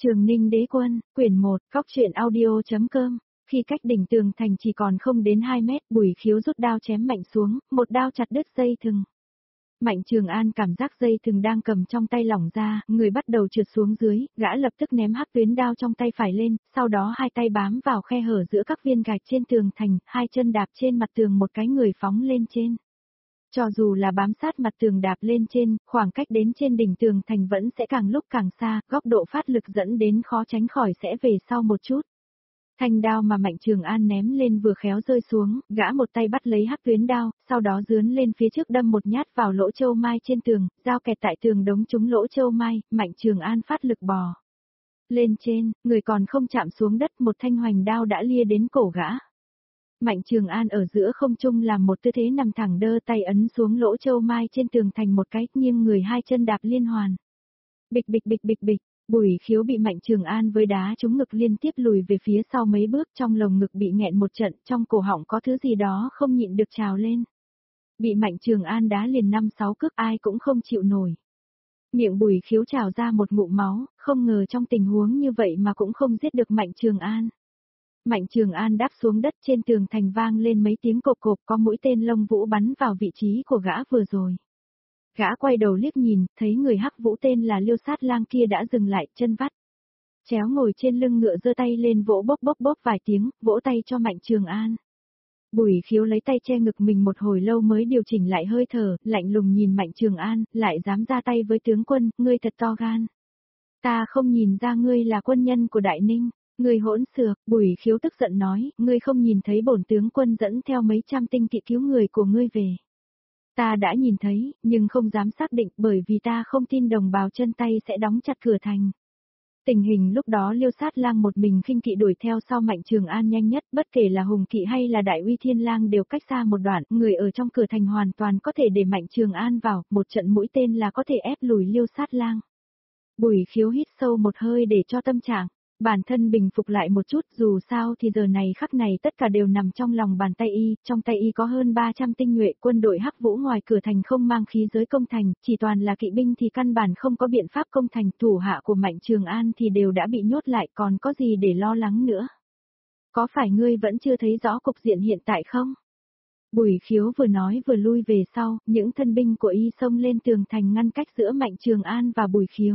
Trường Ninh Đế Quân, quyển 1, Cóc truyện audio.com. Khi cách đỉnh tường thành chỉ còn không đến 2 mét, Bùi Khiếu rút đao chém mạnh xuống, một đao chặt đứt dây thừng. Mạnh Trường An cảm giác dây thừng đang cầm trong tay lỏng ra, người bắt đầu trượt xuống dưới, gã lập tức ném hắc tuyến đao trong tay phải lên, sau đó hai tay bám vào khe hở giữa các viên gạch trên tường thành, hai chân đạp trên mặt tường, một cái người phóng lên trên. Cho dù là bám sát mặt tường đạp lên trên, khoảng cách đến trên đỉnh tường thành vẫn sẽ càng lúc càng xa, góc độ phát lực dẫn đến khó tránh khỏi sẽ về sau một chút. Thanh đao mà Mạnh Trường An ném lên vừa khéo rơi xuống, gã một tay bắt lấy hắc tuyến đao, sau đó dướn lên phía trước đâm một nhát vào lỗ châu mai trên tường, dao kẹt tại tường đống trúng lỗ châu mai, Mạnh Trường An phát lực bò lên trên, người còn không chạm xuống đất, một thanh hoành đao đã lia đến cổ gã. Mạnh Trường An ở giữa không trung làm một tư thế nằm thẳng, đơ tay ấn xuống lỗ châu mai trên tường thành một cái, nghiêng người hai chân đạp liên hoàn. Bịch bịch bịch bịch bịch, Bùi Khiếu bị Mạnh Trường An với đá trúng ngực liên tiếp lùi về phía sau mấy bước, trong lồng ngực bị nghẹn một trận, trong cổ họng có thứ gì đó không nhịn được trào lên. Bị Mạnh Trường An đá liền 5-6 cước ai cũng không chịu nổi. Miệng Bùi Khiếu trào ra một ngụm máu, không ngờ trong tình huống như vậy mà cũng không giết được Mạnh Trường An. Mạnh Trường An đáp xuống đất, trên tường thành vang lên mấy tiếng cộp cộp, có mũi tên Lông Vũ bắn vào vị trí của gã vừa rồi. Gã quay đầu liếc nhìn, thấy người hắc vũ tên là Liêu Sát Lang kia đã dừng lại, chân vắt chéo ngồi trên lưng ngựa, giơ tay lên vỗ bốc bốc bốc vài tiếng, vỗ tay cho Mạnh Trường An. Bùi Khiếu lấy tay che ngực mình một hồi lâu mới điều chỉnh lại hơi thở, lạnh lùng nhìn Mạnh Trường An, lại dám ra tay với tướng quân, ngươi thật to gan. Ta không nhìn ra ngươi là quân nhân của Đại Ninh. Ngươi hỗn xược, Bùi Khiếu tức giận nói, ngươi không nhìn thấy bổn tướng quân dẫn theo mấy trăm tinh kỵ cứu người của ngươi về. Ta đã nhìn thấy, nhưng không dám xác định, bởi vì ta không tin đồng bào chân tay sẽ đóng chặt cửa thành. Tình hình lúc đó Liêu Sát Lang một mình khinh kỵ đuổi theo sau Mạnh Trường An nhanh nhất, bất kể là Hùng Kỵ hay là Đại Uy Thiên Lang đều cách xa một đoạn, người ở trong cửa thành hoàn toàn có thể để Mạnh Trường An vào, một trận mũi tên là có thể ép lùi Liêu Sát Lang. Bùi Khiếu hít sâu một hơi để cho tâm trạng bản thân bình phục lại một chút, dù sao thì giờ này khắc này tất cả đều nằm trong lòng bàn tay y, trong tay y có hơn 300 tinh nhuệ, quân đội hắc vũ ngoài cửa thành không mang khí giới công thành, chỉ toàn là kỵ binh thì căn bản không có biện pháp công thành, thủ hạ của Mạnh Trường An thì đều đã bị nhốt lại, còn có gì để lo lắng nữa. Có phải ngươi vẫn chưa thấy rõ cục diện hiện tại không? Bùi Khiếu vừa nói vừa lui về sau, những thân binh của y xông lên tường thành ngăn cách giữa Mạnh Trường An và Bùi Khiếu.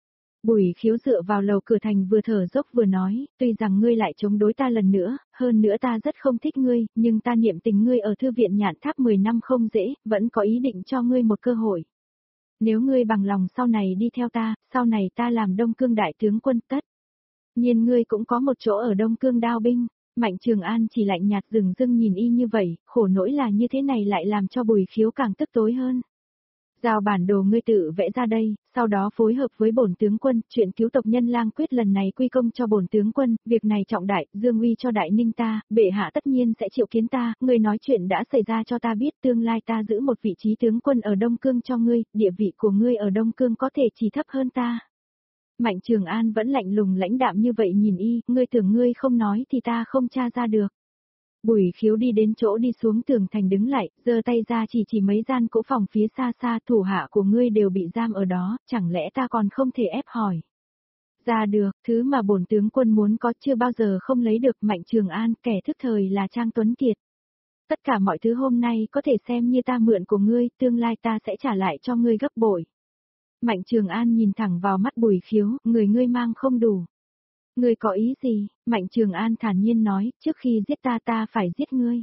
Bùi Khiếu dựa vào lầu cửa thành vừa thở dốc vừa nói, tuy rằng ngươi lại chống đối ta lần nữa, hơn nữa ta rất không thích ngươi, nhưng ta niệm tình ngươi ở thư viện Nhạn Tháp 10 năm không dễ, vẫn có ý định cho ngươi một cơ hội. Nếu ngươi bằng lòng sau này đi theo ta, sau này ta làm Đông Cương đại tướng quân, tất nhiên ngươi cũng có một chỗ ở Đông Cương đao binh. Mạnh Trường An chỉ lạnh nhạt dừng dưng nhìn y như vậy, khổ nỗi là như thế này lại làm cho Bùi Khiếu càng tức tối hơn. Giao bản đồ ngươi tự vẽ ra đây, sau đó phối hợp với bổn tướng quân, chuyện cứu tộc nhân Lang Quyết lần này quy công cho bổn tướng quân, việc này trọng đại, dương uy cho Đại Ninh ta, bệ hạ tất nhiên sẽ triệu kiến ta, ngươi nói chuyện đã xảy ra cho ta biết, tương lai ta giữ một vị trí tướng quân ở Đông Cương cho ngươi, địa vị của ngươi ở Đông Cương có thể chỉ thấp hơn ta. Mạnh Trường An vẫn lạnh lùng lãnh đạm như vậy nhìn y, ngươi tưởng ngươi không nói thì ta không tra ra được. Bùi Khiếu đi đến chỗ đi xuống tường thành đứng lại, giơ tay ra chỉ mấy gian cỗ phòng phía xa xa, thủ hạ của ngươi đều bị giam ở đó, chẳng lẽ ta còn không thể ép hỏi. Ra được, thứ mà bổn tướng quân muốn có chưa bao giờ không lấy được. Mạnh Trường An, kẻ thức thời là Trang Tuấn Kiệt. Tất cả mọi thứ hôm nay có thể xem như ta mượn của ngươi, tương lai ta sẽ trả lại cho ngươi gấp bội. Mạnh Trường An nhìn thẳng vào mắt Bùi Khiếu, người ngươi mang không đủ. Ngươi có ý gì? Mạnh Trường An thản nhiên nói, trước khi giết ta phải giết ngươi.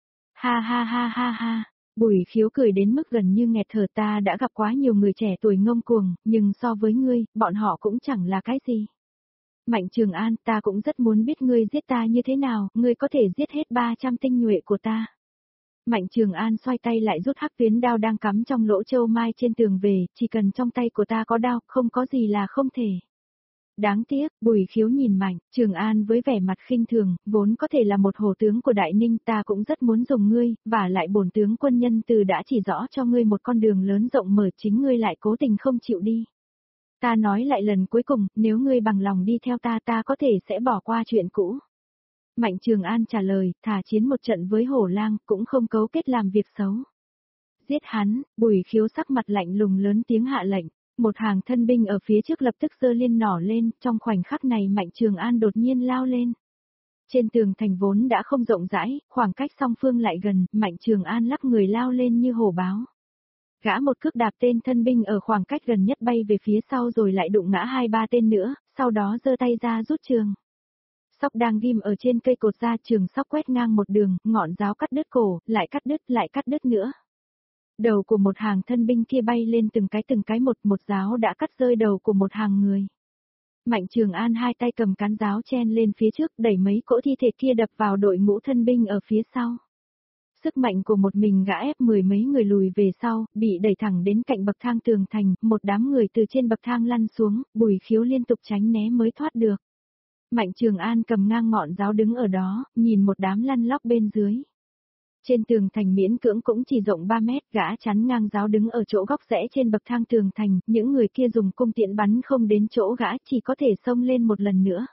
Ha ha ha ha ha. Bùi Khiếu cười đến mức gần như nghẹt thở, ta đã gặp quá nhiều người trẻ tuổi ngông cuồng, nhưng so với ngươi, bọn họ cũng chẳng là cái gì. Mạnh Trường An, ta cũng rất muốn biết ngươi giết ta như thế nào, ngươi có thể giết hết 300 tinh nhuệ của ta. Mạnh Trường An xoay tay lại rút hắc tuyến đao đang cắm trong lỗ châu mai trên tường về, chỉ cần trong tay của ta có đao, không có gì là không thể. Đáng tiếc, Bùi Khiếu nhìn Mạnh Trường An với vẻ mặt khinh thường, vốn có thể là một hổ tướng của Đại Ninh, ta cũng rất muốn dùng ngươi, và lại bổn tướng quân nhân từ đã chỉ rõ cho ngươi một con đường lớn rộng mở, chính ngươi lại cố tình không chịu đi. Ta nói lại lần cuối cùng, nếu ngươi bằng lòng đi theo ta có thể sẽ bỏ qua chuyện cũ. Mạnh Trường An trả lời, thà chiến một trận với hổ lang, cũng không cấu kết làm việc xấu. Giết hắn, Bùi Khiếu sắc mặt lạnh lùng lớn tiếng hạ lệnh. Một hàng thân binh ở phía trước lập tức giơ liên nỏ lên, trong khoảnh khắc này Mạnh Trường An đột nhiên lao lên. Trên tường thành vốn đã không rộng rãi, khoảng cách song phương lại gần, Mạnh Trường An lắc người lao lên như hổ báo. Gã một cước đạp tên thân binh ở khoảng cách gần nhất bay về phía sau rồi lại đụng ngã 2-3 tên nữa, sau đó giơ tay ra rút trường. Sóc đang ghim ở trên cây cột ra, trường sóc quét ngang một đường, ngọn giáo cắt đứt cổ, lại cắt đứt nữa. Đầu của một hàng thân binh kia bay lên từng cái một giáo đã cắt rơi đầu của một hàng người. Mạnh Trường An hai tay cầm cán giáo chen lên phía trước, đẩy mấy cỗ thi thể kia đập vào đội ngũ thân binh ở phía sau. Sức mạnh của một mình gã ép mười mấy người lùi về sau, bị đẩy thẳng đến cạnh bậc thang tường thành, một đám người từ trên bậc thang lăn xuống, Bùi Khiếu liên tục tránh né mới thoát được. Mạnh Trường An cầm ngang ngọn giáo đứng ở đó, nhìn một đám lăn lóc bên dưới. Trên tường thành miễn cưỡng cũng chỉ rộng 3 mét, gã chắn ngang giáo đứng ở chỗ góc rẽ trên bậc thang tường thành, những người kia dùng cung tiễn bắn không đến chỗ gã, chỉ có thể xông lên một lần nữa.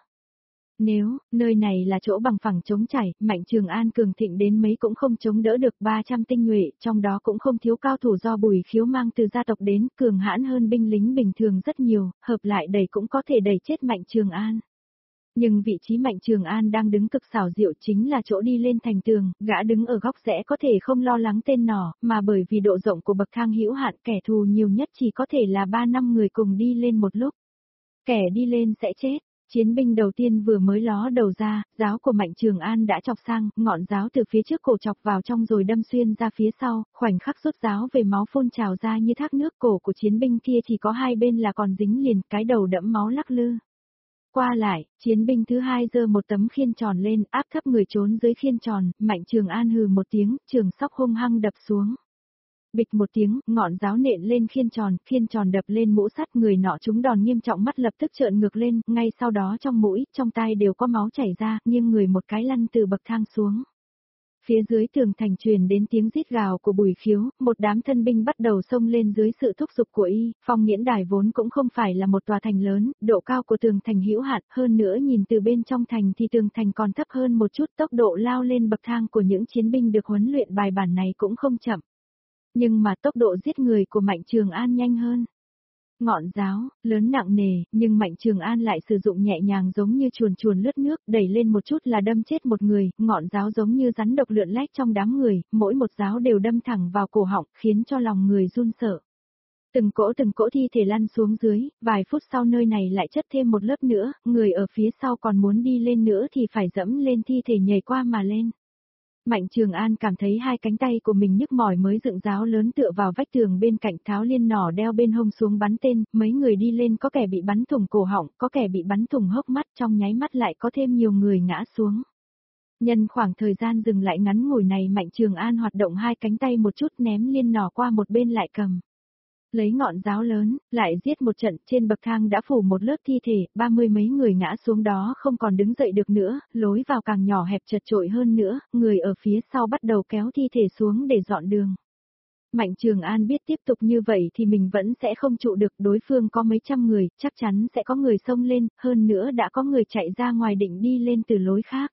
Nếu, nơi này là chỗ bằng phẳng trống trải, Mạnh Trường An cường thịnh đến mấy cũng không chống đỡ được 300 tinh nhuệ, trong đó cũng không thiếu cao thủ do Bùi Khiếu mang từ gia tộc đến, cường hãn hơn binh lính bình thường rất nhiều, hợp lại đẩy cũng có thể đẩy chết Mạnh Trường An. Nhưng vị trí Mạnh Trường An đang đứng cực xảo diệu chính là chỗ đi lên thành tường, gã đứng ở góc rẽ có thể không lo lắng tên nỏ, mà bởi vì độ rộng của bậc thang hữu hạn kẻ thù nhiều nhất chỉ có thể là 3-5 người cùng đi lên một lúc. Kẻ đi lên sẽ chết. Chiến binh đầu tiên vừa mới ló đầu ra, giáo của Mạnh Trường An đã chọc sang, ngọn giáo từ phía trước cổ chọc vào trong rồi đâm xuyên ra phía sau, khoảnh khắc rút giáo về máu phun trào ra như thác nước, cổ của chiến binh kia chỉ có hai bên là còn dính liền, cái đầu đẫm máu lắc lư. Qua lại, chiến binh thứ hai giơ một tấm khiên tròn lên, áp thấp người trốn dưới khiên tròn, Mạnh Trường An hừ một tiếng, trường sóc hung hăng đập xuống. Bịch một tiếng, ngọn giáo nện lên khiên tròn đập lên mũ sắt, người nọ trúng đòn nghiêm trọng, mắt lập tức trợn ngược lên, ngay sau đó trong mũi, trong tai đều có máu chảy ra, nghiêng người một cái lăn từ bậc thang xuống. Phía dưới tường thành truyền đến tiếng rít gào của Bùi Khiếu, một đám thân binh bắt đầu xông lên dưới sự thúc giục của y, Phong Nghiễn Đài vốn cũng không phải là một tòa thành lớn, độ cao của tường thành hữu hạn, hơn nữa nhìn từ bên trong thành thì tường thành còn thấp hơn một chút, tốc độ lao lên bậc thang của những chiến binh được huấn luyện bài bản này cũng không chậm. Nhưng mà tốc độ giết người của Mạnh Trường An nhanh hơn. Ngọn giáo, lớn nặng nề, nhưng Mạnh Trường An lại sử dụng nhẹ nhàng giống như chuồn lướt nước, đẩy lên một chút là đâm chết một người, ngọn giáo giống như rắn độc lượn lách trong đám người, mỗi một giáo đều đâm thẳng vào cổ họng, khiến cho lòng người run sợ. Từng cỗ thi thể lăn xuống dưới, vài phút sau nơi này lại chất thêm một lớp nữa, người ở phía sau còn muốn đi lên nữa thì phải dẫm lên thi thể nhảy qua mà lên. Mạnh Trường An cảm thấy hai cánh tay của mình nhức mỏi mới dựng giáo lớn tựa vào vách tường bên cạnh, tháo liên nỏ đeo bên hông xuống bắn tên, mấy người đi lên có kẻ bị bắn thủng cổ họng, có kẻ bị bắn thủng hốc mắt, trong nháy mắt lại có thêm nhiều người ngã xuống. Nhân khoảng thời gian dừng lại ngắn ngủi này, Mạnh Trường An hoạt động hai cánh tay một chút, ném liên nỏ qua một bên lại cầm. Lấy ngọn giáo lớn, lại giết một trận, trên bậc thang đã phủ một lớp thi thể, 30 mấy người ngã xuống đó không còn đứng dậy được nữa, lối vào càng nhỏ hẹp chật chội hơn nữa, người ở phía sau bắt đầu kéo thi thể xuống để dọn đường. Mạnh Trường An biết tiếp tục như vậy thì mình vẫn sẽ không trụ được, đối phương có mấy trăm người, chắc chắn sẽ có người xông lên, hơn nữa đã có người chạy ra ngoài định đi lên từ lối khác.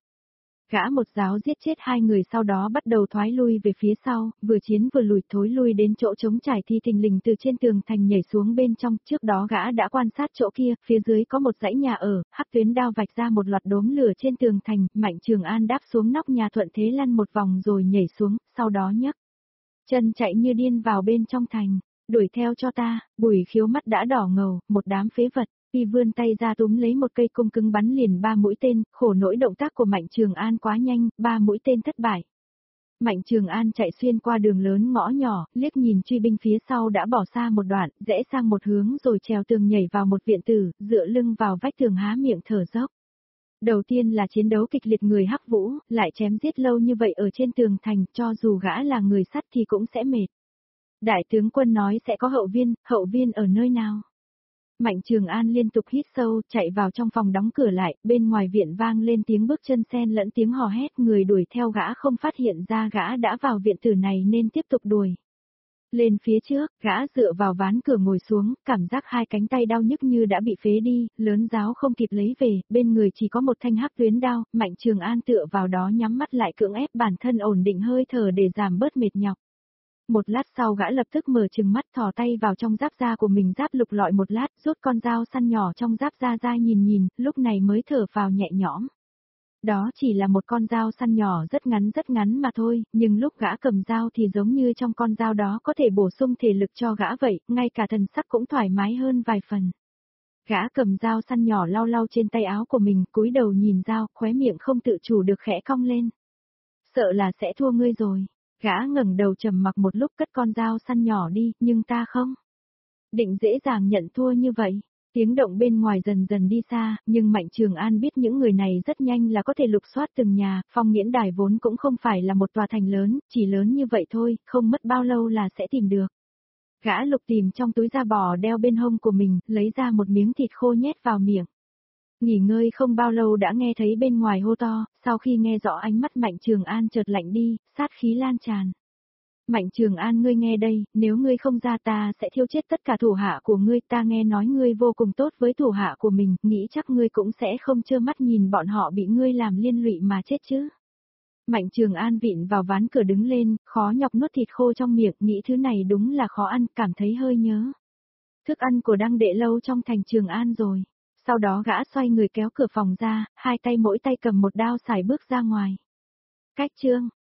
Gã một giáo giết chết hai người, sau đó bắt đầu thoái lui về phía sau, vừa chiến vừa lùi, thối lui đến chỗ trống trải thì thình lình từ trên tường thành nhảy xuống bên trong, trước đó gã đã quan sát chỗ kia, phía dưới có một dãy nhà ở, hắc tuyến đao vạch ra một loạt đốm lửa trên tường thành, Mạnh Trường An đáp xuống nóc nhà thuận thế lăn một vòng rồi nhảy xuống, sau đó nhấc chân chạy như điên vào bên trong thành, đuổi theo cho ta, Bùi Khiếu mắt đã đỏ ngầu, một đám phế vật. Y vươn tay ra túm lấy một cây cung cứng bắn liền 3 mũi tên, khổ nỗi động tác của Mạnh Trường An quá nhanh, 3 mũi tên thất bại. Mạnh Trường An chạy xuyên qua đường lớn ngõ nhỏ, liếc nhìn truy binh phía sau đã bỏ xa một đoạn, rẽ sang một hướng rồi trèo tường nhảy vào một viện tử, dựa lưng vào vách tường há miệng thở dốc. Đầu tiên là chiến đấu kịch liệt, người Hắc Vũ, lại chém giết lâu như vậy ở trên tường thành, cho dù gã là người sắt thì cũng sẽ mệt. Đại tướng quân nói sẽ có hậu viên ở nơi nào? Mạnh Trường An liên tục hít sâu, chạy vào trong phòng đóng cửa lại, bên ngoài viện vang lên tiếng bước chân xen lẫn tiếng hò hét, người đuổi theo gã không phát hiện ra gã đã vào viện tử này nên tiếp tục đuổi. Lên phía trước, gã dựa vào ván cửa ngồi xuống, cảm giác hai cánh tay đau nhức như đã bị phế đi, lớn giáo không kịp lấy về, bên người chỉ có một thanh hắc tuyến đao, Mạnh Trường An tựa vào đó nhắm mắt lại cưỡng ép bản thân ổn định hơi thở để giảm bớt mệt nhọc. Một lát sau gã lập tức mở trừng mắt thò tay vào trong giáp da của mình giáp lục lọi một lát, rút con dao săn nhỏ trong giáp da ra nhìn, lúc này mới thở phào nhẹ nhõm. Đó chỉ là một con dao săn nhỏ rất ngắn mà thôi, nhưng lúc gã cầm dao thì giống như trong con dao đó có thể bổ sung thể lực cho gã vậy, ngay cả thần sắc cũng thoải mái hơn vài phần. Gã cầm dao săn nhỏ lau lau trên tay áo của mình, cúi đầu nhìn dao, khóe miệng không tự chủ được khẽ cong lên. Sợ là sẽ thua ngươi rồi. Gã ngẩng đầu trầm mặc một lúc cất con dao săn nhỏ đi, nhưng ta không định dễ dàng nhận thua như vậy. Tiếng động bên ngoài dần dần đi xa, nhưng Mạnh Trường An biết những người này rất nhanh là có thể lục soát từng nhà, Phong Nghiễn Đài vốn cũng không phải là một tòa thành lớn, chỉ lớn như vậy thôi, không mất bao lâu là sẽ tìm được. Gã lục tìm trong túi da bò đeo bên hông của mình, lấy ra một miếng thịt khô nhét vào miệng. Nghỉ ngơi không bao lâu đã nghe thấy bên ngoài hô to, sau khi nghe rõ ánh mắt Mạnh Trường An chợt lạnh đi, sát khí lan tràn. Mạnh Trường An ngươi nghe đây, nếu ngươi không ra ta sẽ thiêu chết tất cả thủ hạ của ngươi, ta nghe nói ngươi vô cùng tốt với thủ hạ của mình, nghĩ chắc ngươi cũng sẽ không trơ mắt nhìn bọn họ bị ngươi làm liên lụy mà chết chứ. Mạnh Trường An vịn vào ván cửa đứng lên, khó nhọc nuốt thịt khô trong miệng, nghĩ thứ này đúng là khó ăn, cảm thấy hơi nhớ. Thức ăn của Đăng Đệ lâu trong thành Trường An rồi. Sau đó gã xoay người kéo cửa phòng ra, hai tay mỗi tay cầm một đao xài bước ra ngoài. Cách chương